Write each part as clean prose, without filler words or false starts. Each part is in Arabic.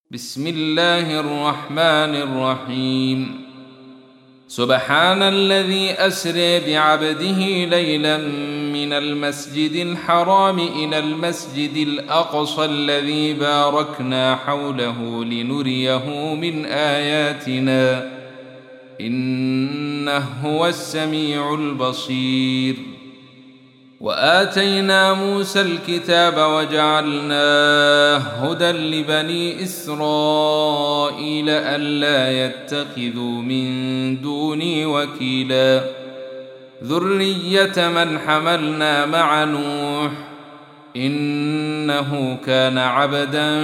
بسم الله الرحمن الرحيم. سبحان الذي أسرى بعبده ليلا من المسجد الحرام إلى المسجد الأقصى الذي باركنا حوله لنريه من آياتنا إنه هو السميع البصير. وآتينا موسى الكتاب وجعلناه هدى لبني إسرائيل ألا يتخذوا من دوني وكيلا ذرية من حملنا مع نوح إنه كان عبدا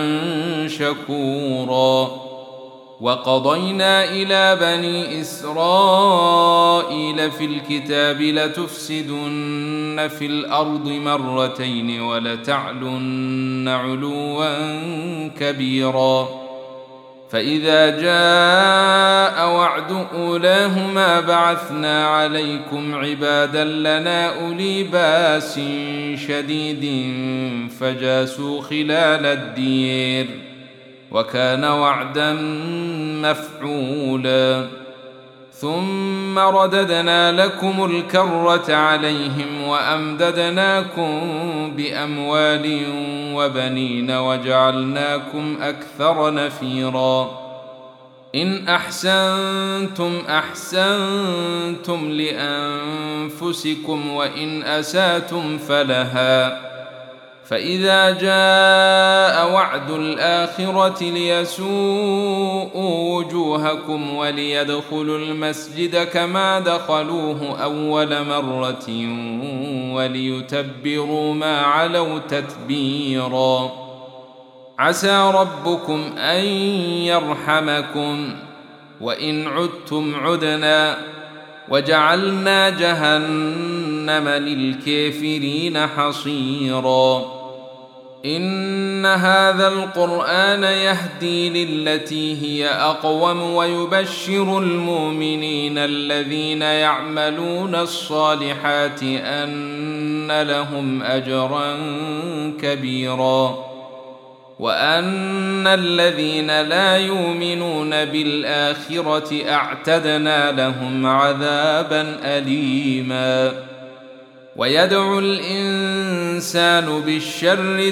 شكورا. وقضينا إلى بني إسرائيل في الكتاب لتفسدن في الأرض مرتين ولتعلن علوا كبيرا. فإذا جاء وعد أولاهما بعثنا عليكم عبادا لنا أولي بأس شديد فجاسوا خلال الدير وكان وعدا مفعولا. ثم رددنا لكم الكرة عليهم وأمددناكم بأموال وبنين وجعلناكم أكثر نفيرا. إن أحسنتم أحسنتم لأنفسكم وإن أسأتم فلها. فإذا جاء وعد الآخرة ليسوءوا وجوهكم وليدخلوا المسجد كما دخلوه أول مرة وليتبروا ما علوا تتبيرا. عسى ربكم أن يرحمكم وإن عدتم عدنا وجعلنا جهنم للكافرين حصيرا. إن هذا القرآن يهدي للتي هي أقوم ويبشر المؤمنين الذين يعملون الصالحات أن لهم أجرا كبيرا وأن الذين لا يؤمنون بالآخرة أعتدنا لهم عذابا أليما. ويدعو الإنسان بالشر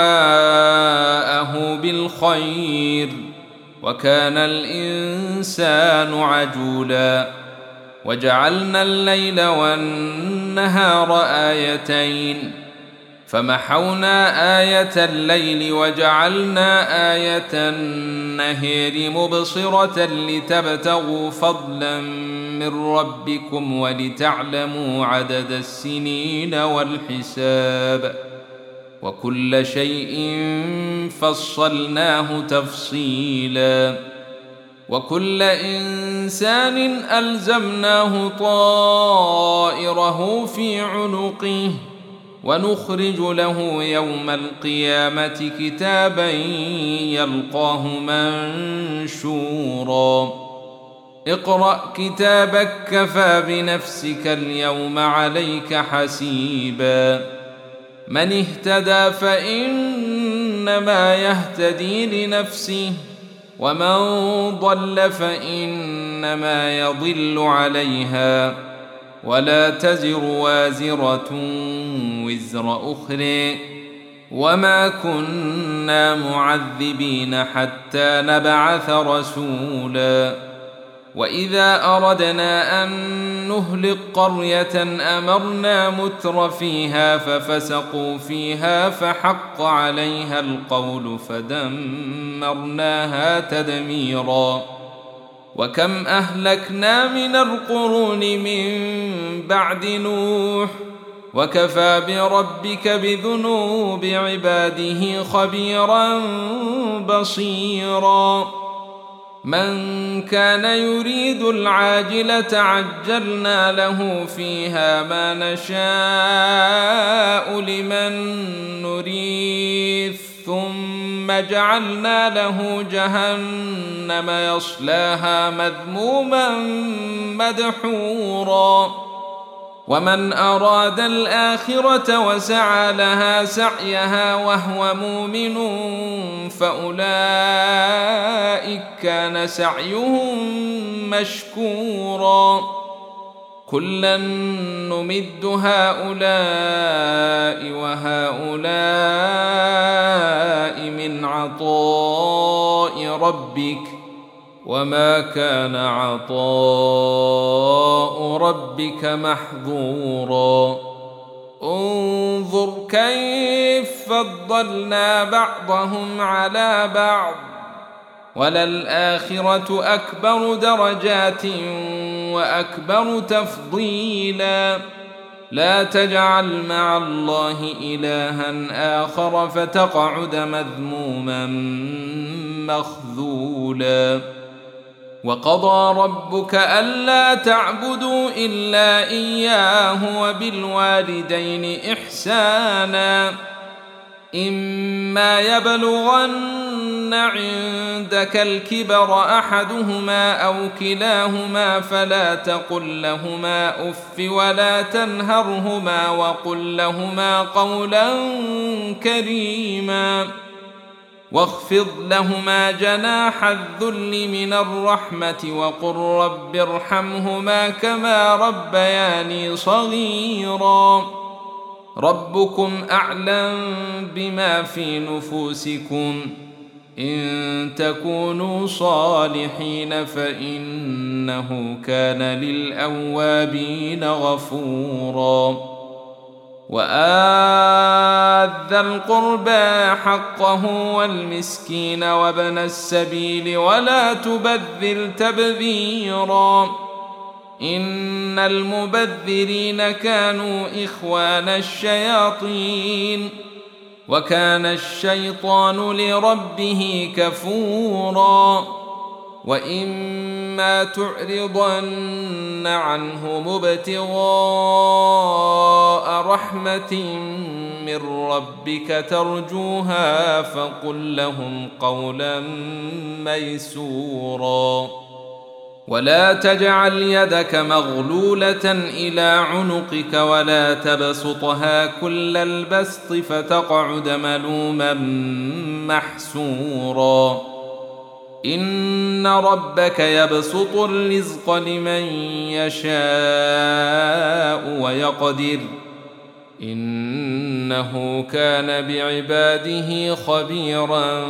دعاءه بالخير وكان الإنسان عجولا. وجعلنا الليل والنهار آيتين فمحونا آية الليل وجعلنا آية النهار مبصرة لتبتغوا فضلا من ربكم ولتعلموا عدد السنين والحساب وكل شيء فصلناه تفصيلا. وكل إنسان ألزمناه طائره في عنقه ونخرج له يوم القيامة كتابا يلقاه منشورا. اقرأ كتابك كفى بنفسك اليوم عليك حسيبا. من اهتدى فإنما يهتدي لنفسه ومن ضل فإنما يضل عليها ولا تزر وازرة وزر أخرى وما كنا معذبين حتى نبعث رسولا. وإذا أردنا أن نهلك قرية أمرنا متر فيها ففسقوا فيها فحق عليها القول فدمرناها تدميرا. وكم أهلكنا من القرون من بعد نوح وكفى بربك بذنوب عباده خبيرا بصيرا. من كان يريد العاجلة عجلنا له فيها ما نشاء لمن نريد ثم جعلنا له جهنم يصلاها مذموما مدحورا. ومن أراد الآخرة وسعى لها سعيها وهو مؤمن فأولئك كان سعيهم مشكورا كلا نمد هؤلاء وهؤلاء من عطاء ربك وما كان عطاء ربك محظورا انظر كيف فضلنا بعضهم على بعض وللآخرة أكبر درجات وأكبر تفضيلا لا تجعل مع الله إلها آخر فتقعد مذموما مخذولا وقضى ربك ألا تعبدوا إلا إياه وبالوالدين إحسانا إما يبلغن عندك الكبر أحدهما أو كلاهما فلا تقل لهما أف ولا تنهرهما وقل لهما قولا كريما واخفض لهما جناح الذل من الرحمة وقل رب ارحمهما كما ربياني صغيرا ربكم أعلم بما في نفوسكم إن تكونوا صالحين فإنه كان للأوابين غفورا وآت ذا القربى حقه والمسكين وابن السبيل ولا تبذر تبذيرا إن المبذرين كانوا إخوان الشياطين وكان الشيطان لربه كفورا وإما تعرضن عنهم ابتغاء رحمة من ربك ترجوها فقل لهم قولا ميسورا ولا تجعل يدك مغلولة إلى عنقك ولا تبسطها كل البسط فتقعد ملوما محسورا إن ربك يبسط الرزق لمن يشاء ويقدر إنه كان بعباده خبيرا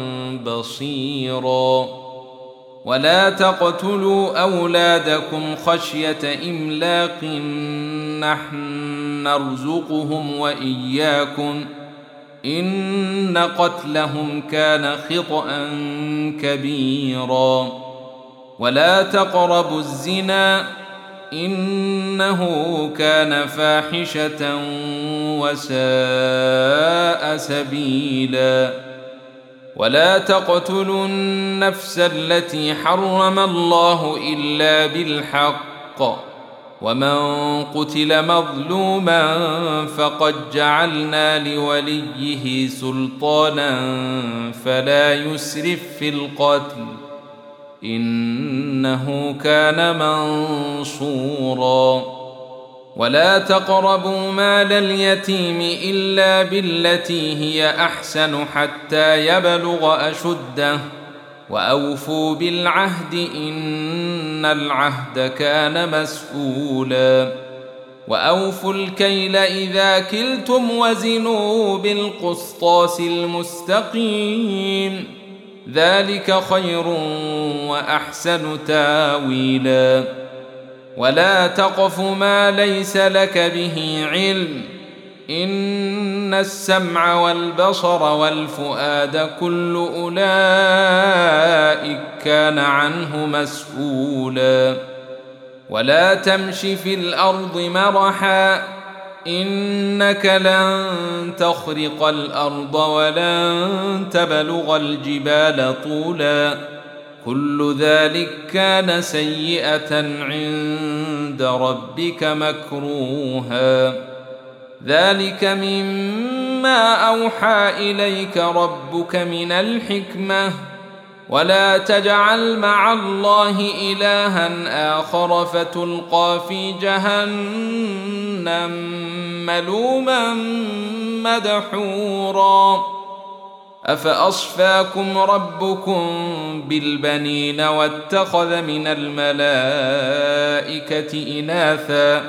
بصيرا ولا تقتلوا أولادكم خشية إملاق نحن نرزقهم وإياكم إن قتلهم كان خطأ كبيرا ولا تقربوا الزنا إنه كان فاحشة وساء سبيلا ولا تقتلوا النفس التي حرم الله إلا بالحق ومن قتل مظلوما فقد جعلنا لوليه سلطانا فلا يسرف في القتل إنه كان منصورا ولا تقربوا مال اليتيم إلا بالتي هي أحسن حتى يبلغ أشده وأوفوا بالعهد إن العهد كان مسؤولا وأوفوا الكيل إذا كلتم وزنوا بالقسطاس المستقيم ذلك خير وأحسن تاويلا ولا تقف ما ليس لك به علم إن السمع والبصر والفؤاد كل أولئك كان عنه مسؤولا ولا تمش في الأرض مرحا إنك لن تخرق الأرض ولن تبلغ الجبال طولا كل ذلك كان سيئة عند ربك مكروها ذلك مما أوحى إليك ربك من الحكمة ولا تجعل مع الله إلها آخر فتلقى في جهنم ملوما مدحورا أفأصفاكم ربكم بالبنين واتخذ من الملائكة إناثا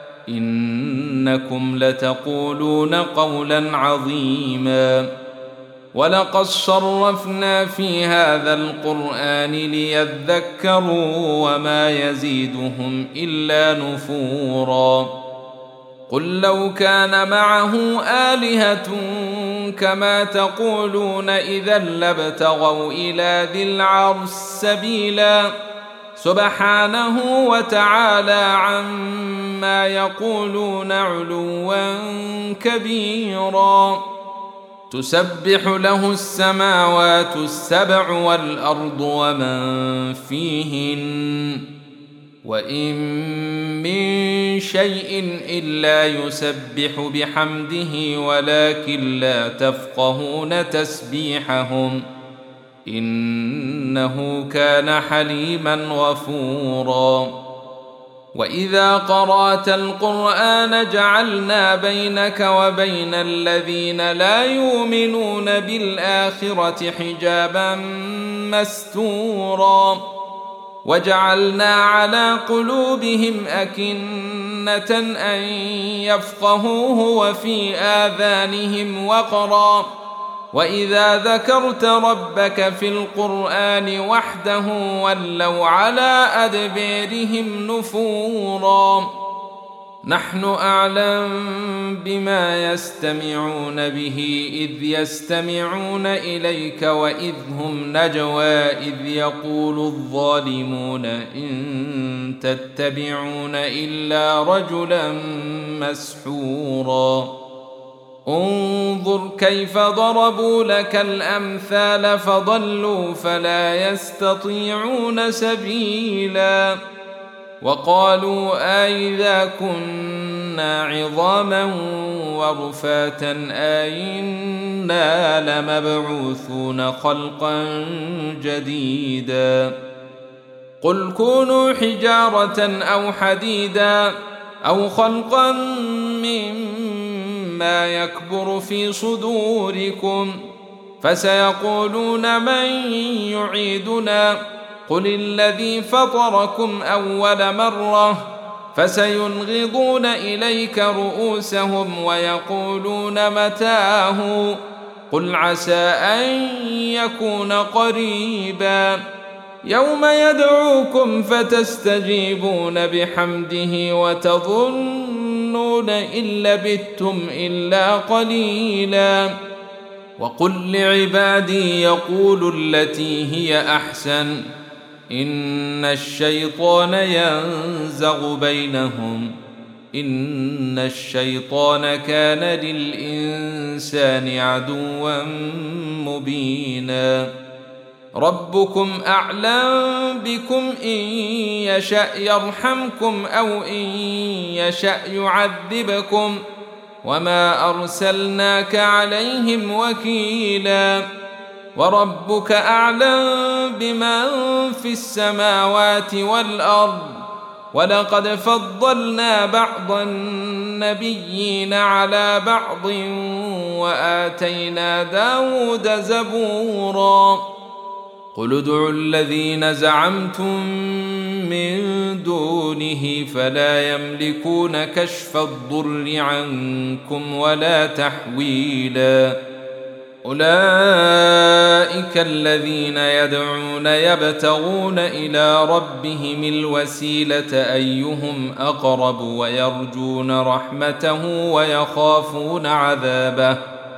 إنكم لتقولون قولا عظيما ولقد صرفنا في هذا القرآن ليذكروا وما يزيدهم إلا نفورا قل لو كان معه آلهة كما تقولون إذا لابتغوا إلى ذي العرش سبيلا سبحانه وتعالى عما يقولون علوا كبيرا تسبح له السماوات السبع والأرض ومن فيهن وإن من شيء إلا يسبح بحمده ولكن لا تفقهون تسبيحهم إنه كان حليما غفورا وإذا قرأت القرآن جعلنا بينك وبين الذين لا يؤمنون بالآخرة حجابا مستورا وجعلنا على قلوبهم أكنة أن يفقهوه وفي آذانهم وقرا وإذا ذكرت ربك في القرآن وحده ولوا على أدبارهم نفورا نحن أعلم بما يستمعون به إذ يستمعون إليك وإذ هم نجوى إذ يقول الظالمون إن تتبعون إلا رجلا مسحورا انظر كيف ضربوا لك الأمثال فضلوا فلا يستطيعون سبيلا وقالوا أئذا كنا عظاما ورفاتا أئنا لمبعوثون خلقا جديدا قل كونوا حجارة أو حديدا أو خلقا مما يكبر في صدوركم فسيقولون من يعيدنا قل الذي فطركم أول مرة فسينغضون إليك رؤوسهم ويقولون متاه قل عسى أن يكون قريبا يوم يدعوكم فتستجيبون بحمده وتظنون إن لبثتم إلا قليلا وقل لعبادي يقولوا التي هي أحسن إن الشيطان ينزغ بينهم إن الشيطان كان للإنسان عدوا مبينا ربكم أعلم بكم إن يشأ يرحمكم أو إن يشأ يعذبكم وما أرسلناك عليهم وكيلا وربك أعلم بمن في السماوات والأرض ولقد فضلنا بعض النبيين على بعض وآتينا داود زبورا قل ادعوا الذين زعمتم من دونه فلا يملكون كشف الضر عنكم ولا تحويلا أولئك الذين يدعون يبتغون إلى ربهم الوسيلة أيهم أقرب ويرجون رحمته ويخافون عذابه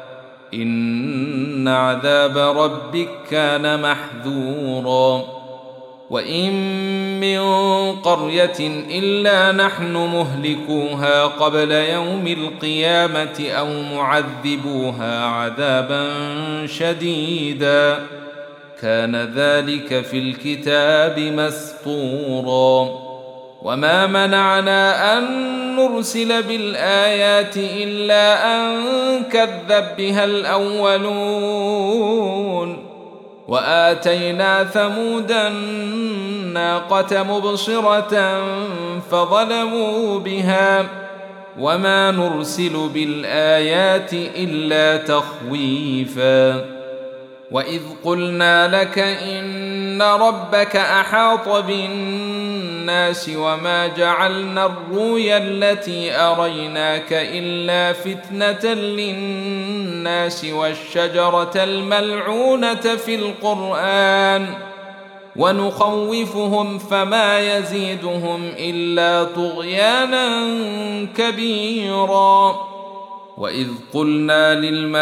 إن عذاب ربك كان محذورا وإن من قرية إلا نحن مهلكوها قبل يوم القيامة أو معذبوها عذابا شديدا كان ذلك في الكتاب مسطورا وما منعنا أن نرسل بالآيات إلا أن كذب بها الأولون وآتينا ثمود الناقة مبصرة فظلموا بها وما نرسل بالآيات إلا تخويفا وإذ قلنا لك إن ربك أحاط بالناس وما جعلنا الرؤيا التي أريناك إلا فتنة للناس والشجرة الملعونة في القرآن ونخوفهم فما يزيدهم إلا طغيانا كبيرا. وإذ قلنا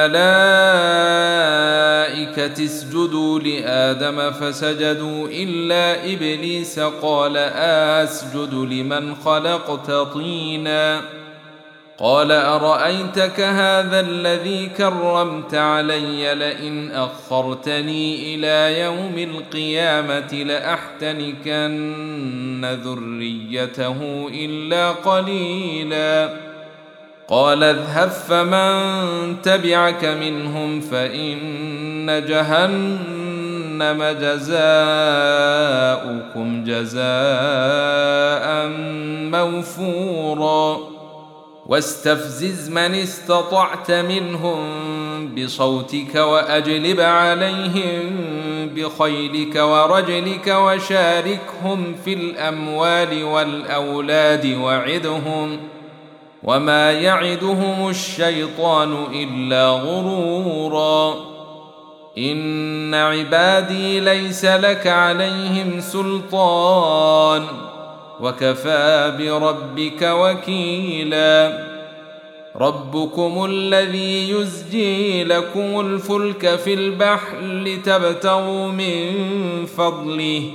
للملائكة اسجدوا لآدم فسجدوا إلا إبليس قال أسجد لمن خلقت طينا قال أرأيتك هذا الذي كرمت علي لئن أخرتني إلى يوم القيامة لأحتنكن ذريته إلا قليلا. قال اذهب فمن تبعك منهم فإن جهنم جزاؤكم جزاء موفورا. واستفزز من استطعت منهم بصوتك وأجلب عليهم بخيلك ورجلك وشاركهم في الأموال والأولاد وعدهم وما يعدهم الشيطان إلا غرورا. إن عبادي ليس لك عليهم سلطان وكفى بربك وكيلا. ربكم الذي يزجي لكم الفلك في البحر لتبتغوا من فضله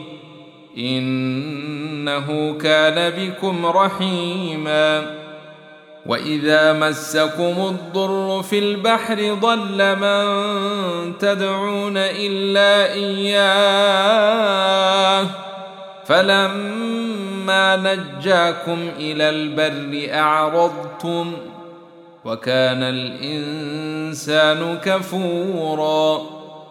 إنه كان بكم رحيما. وإذا مسكم الضر في البحر ضل من تدعون إلا إياه فلما نجاكم إلى البر أعرضتم وكان الإنسان كفورا.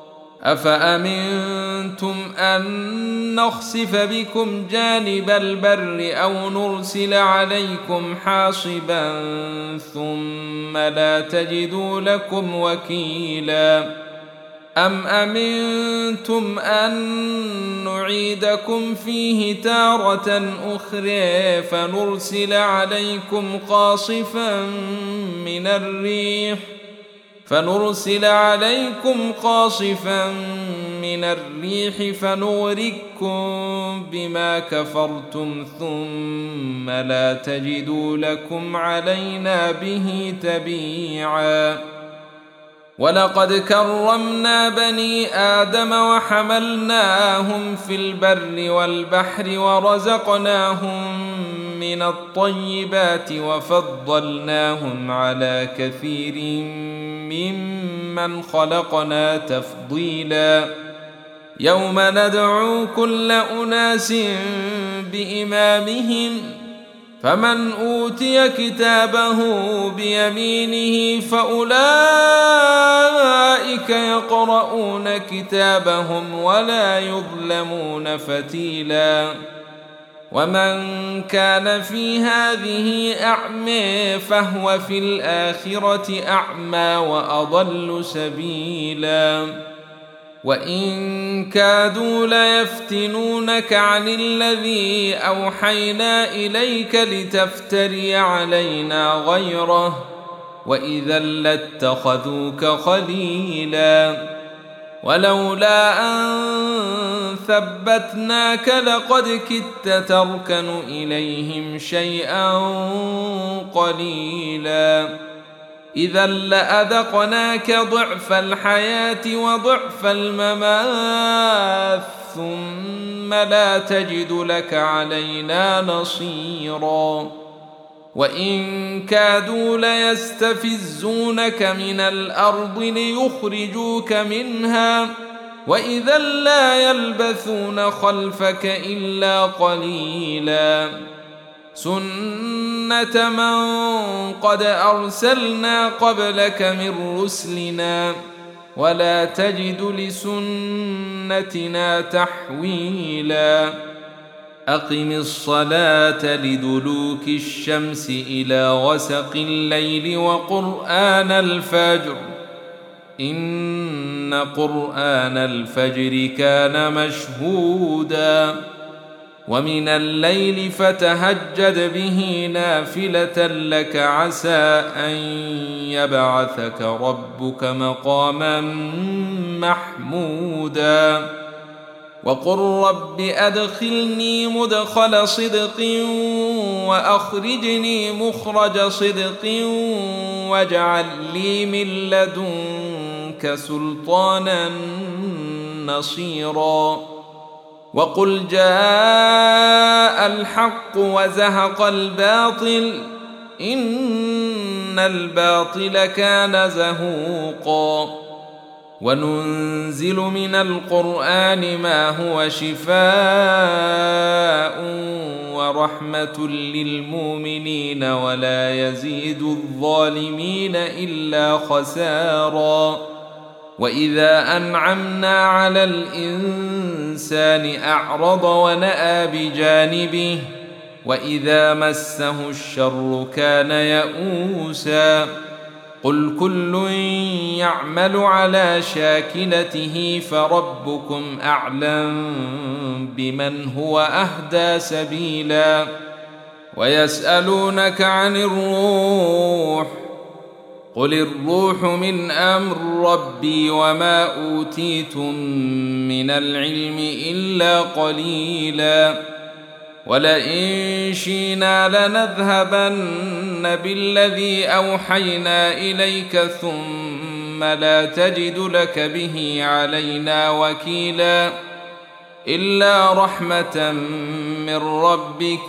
أفأمنتم أن نخسف بكم جانب البر أو نرسل عليكم حاصبا ثم لا تجدوا لكم وكيلا. أم أمنتم أن نعيدكم فيه تارة أخرى فنرسل عليكم قاصفا من الريح فنغرقكم بما كفرتم ثم لا تجدوا لكم علينا به تبيعا. ولقد كرمنا بني آدم وحملناهم في البر والبحر ورزقناهم من الطيبات وفضلناهم على كثير ممن خلقنا تفضيلا. يوم ندعو كل أناس بإمامهم فمن أوتي كتابه بيمينه فأولئك يقرؤون كتابهم ولا يظلمون فتيلا. ومن كان في هذه أعمى فهو في الآخرة أعمى وأضل سبيلا. وإن كادوا ليفتنونك عن الذي أوحينا إليك لتفتري علينا غيره وإذا لاتخذوك خليلا. ولولا أن ثبتناك لقد كدت تركن إليهم شيئا قليلا. إذا لأذقناك ضعف الحياة وضعف الممات ثم لا تجد لك علينا نصيرا. وإن كادوا ليستفزونك من الأرض ليخرجوك منها وإذا لا يلبثون خلفك إلا قليلا. سنة من قد أرسلنا قبلك من رسلنا ولا تجد لسنتنا تحويلا. أقم الصلاة لدلوك الشمس إلى غسق الليل وقرآن الفجر إن قرآن الفجر كان مشهودا ومن الليل فتهجد به نافلة لك عسى أن يبعثك ربك مقاما محمودا وقل رب أدخلني مدخل صدق وأخرجني مخرج صدق واجعل لي من لدنك سلطانا نصيرا وقل جاء الحق وزهق الباطل إن الباطل كان زهوقا وننزل من القرآن ما هو شفاء ورحمة للمؤمنين ولا يزيد الظالمين إلا خسارا وإذا أنعمنا على الإنسان أعرض ونأى بجانبه وإذا مسه الشر كان يئوسا قل كل يعمل على شاكلته فربكم أعلم بمن هو أهدى سبيلا ويسألونك عن الروح قل الروح من أمر ربي وما أوتيتم من العلم إلا قليلا ولئن شئنا لنذهبن بالذي أوحينا إليك ثم لا تجد لك به علينا وكيلا إلا رحمة من ربك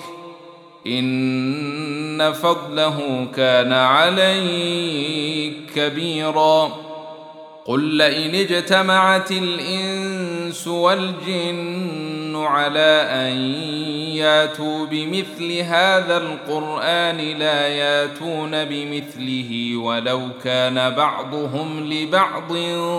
إن فضله كان عليك كبيرا قل لئن اجتمعت الإنس والجن على أن ياتوا بمثل هذا القرآن لا ياتون بمثله ولو كان بعضهم لبعض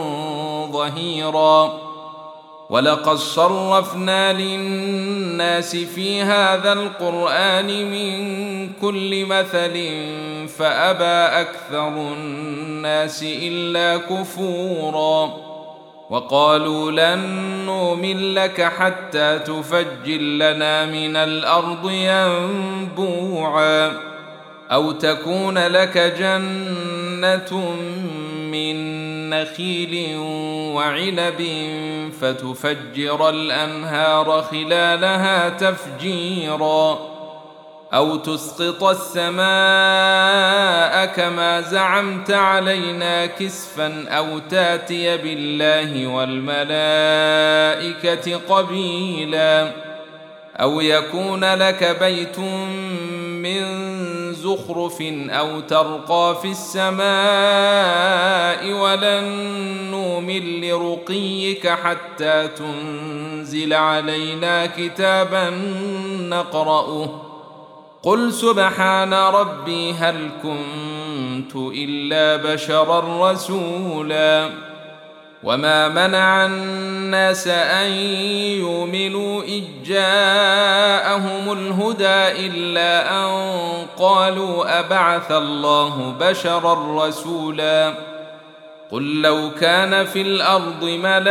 ظهيرا ولقد صرفنا للناس في هذا القرآن من كل مثل فأبى أكثر الناس إلا كفورا وقالوا لن نؤمن لك حتى تفجر لنا من الأرض ينبوعا أو تكون لك جنة من نخيل وعنب فتفجر الأنهار خلالها تفجيرا أو تسقط السماء كما زعمت علينا كسفا أو تاتي بالله والملائكة قبيلا أو يكون لك بيت من زخرف أو ترقى في السماء ولن نؤمن لرقيك حتى تنزل علينا كتابا نقرأه قل سبحان ربي هل كنت إلا بشرا رسولا وما منع الناس أن يؤمنوا إذ جاءهم الهدى إلا أن قالوا أبعث الله بشرا رسولا قل لو كان في الأرض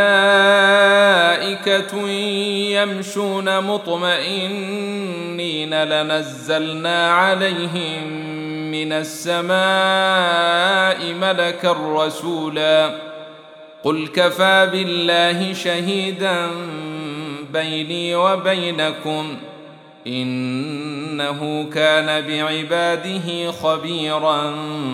ملائكة يمشون مطمئنين لنزلنا عليهم من السماء ملكا رسولا قل كفى بالله شهيدا بيني وبينكم إنه كان بعباده خبيرا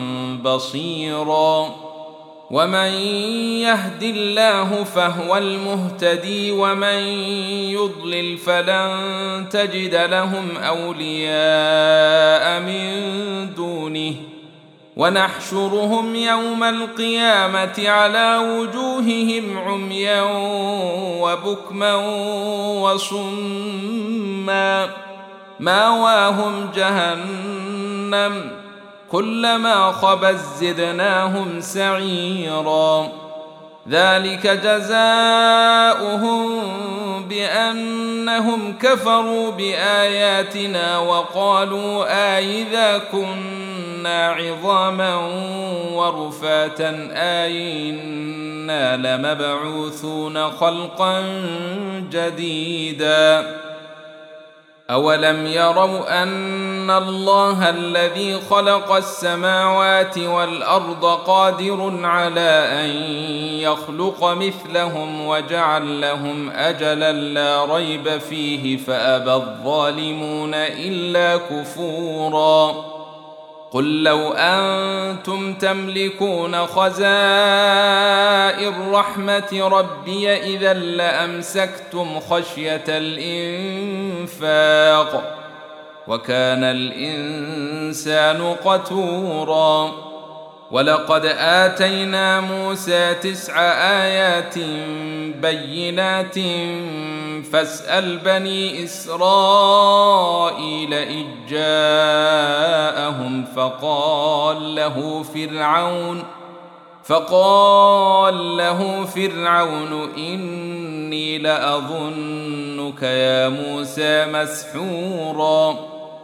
بصيرا ومن يهد الله فهو المهتدي ومن يضلل فلن تجد لهم أولياء من دونه ونحشرهم يوم القيامة على وجوههم عميا وبكما وصما ماواهم جهنم كلما خبت زدناهم سعيرا ذلك جزاؤهم بأنهم كفروا بآياتنا وقالوا أإذا كنا كنا عظاما ورفاتا أئنا لمبعوثون خلقا جديدا أولم يروا أن الله الذي خلق السماوات والأرض قادر على أن يخلق مثلهم وجعل لهم أجلا لا ريب فيه فأبى الظالمون إلا كفورا قل لو أنتم تملكون خزائن رحمة ربي إذا لأمسكتم خشية الإنفاق وكان الإنسان قتورا ولقد آتينا موسى 9 آيات بينات فاسأل بني إسرائيل إذ جاءهم فقال له فرعون إني لأظنك يا موسى مسحورا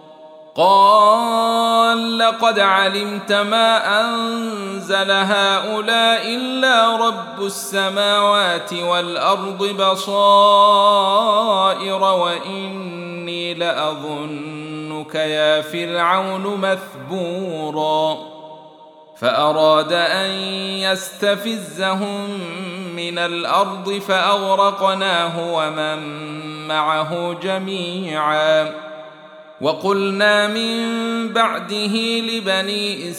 قال لقد علمت ما أنزل هؤلاء إلا رب السماوات والأرض بصائر وإني لأظنك يا فرعون مثبورا فأراد أن يستفزهم من الأرض فأغرقناه ومن معه جميعا وقلنا من بعده لبني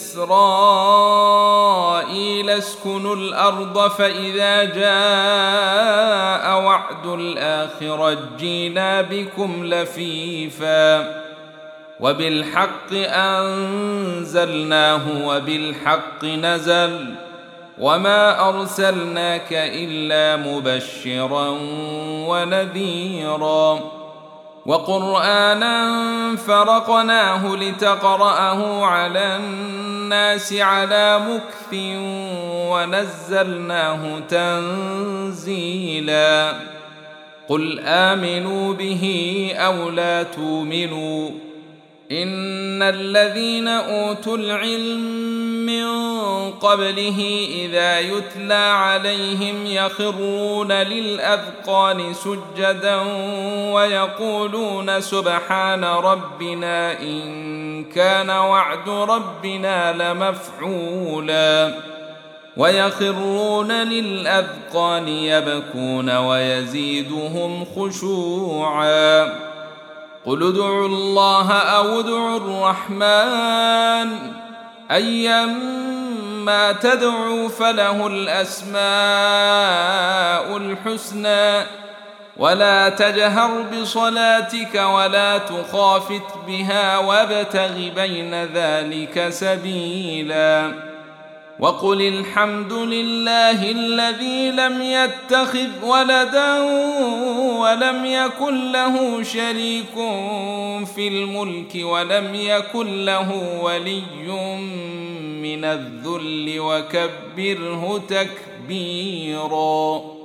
إسرائيل اسكنوا الأرض فإذا جاء وعد الآخرة جئنا بكم لفيفا وبالحق أنزلناه وبالحق نزل وما أرسلناك إلا مبشرا ونذيرا وقرآنا فرقناه لتقرأه على الناس على مكث ونزلناه تنزيلا قل آمنوا به أو لا تؤمنوا إن الذين أوتوا العلم من قبله إذا يتلى عليهم يخرون للأذقان سجدا ويقولون سبحان ربنا إن كان وعد ربنا لمفعولا ويخرون للأذقان يبكون ويزيدهم خشوعا قل ادعوا الله أو ادعوا الرحمن أيما تدعوا فله الأسماء الحسنى ولا تجهر بصلاتك ولا تخافت بها وابتغ بين ذلك سبيلا وقل الحمد لله الذي لم يتخذ ولدا ولم يكن له شريك في الملك ولم يكن له ولي من الذل وكبره تكبيرا.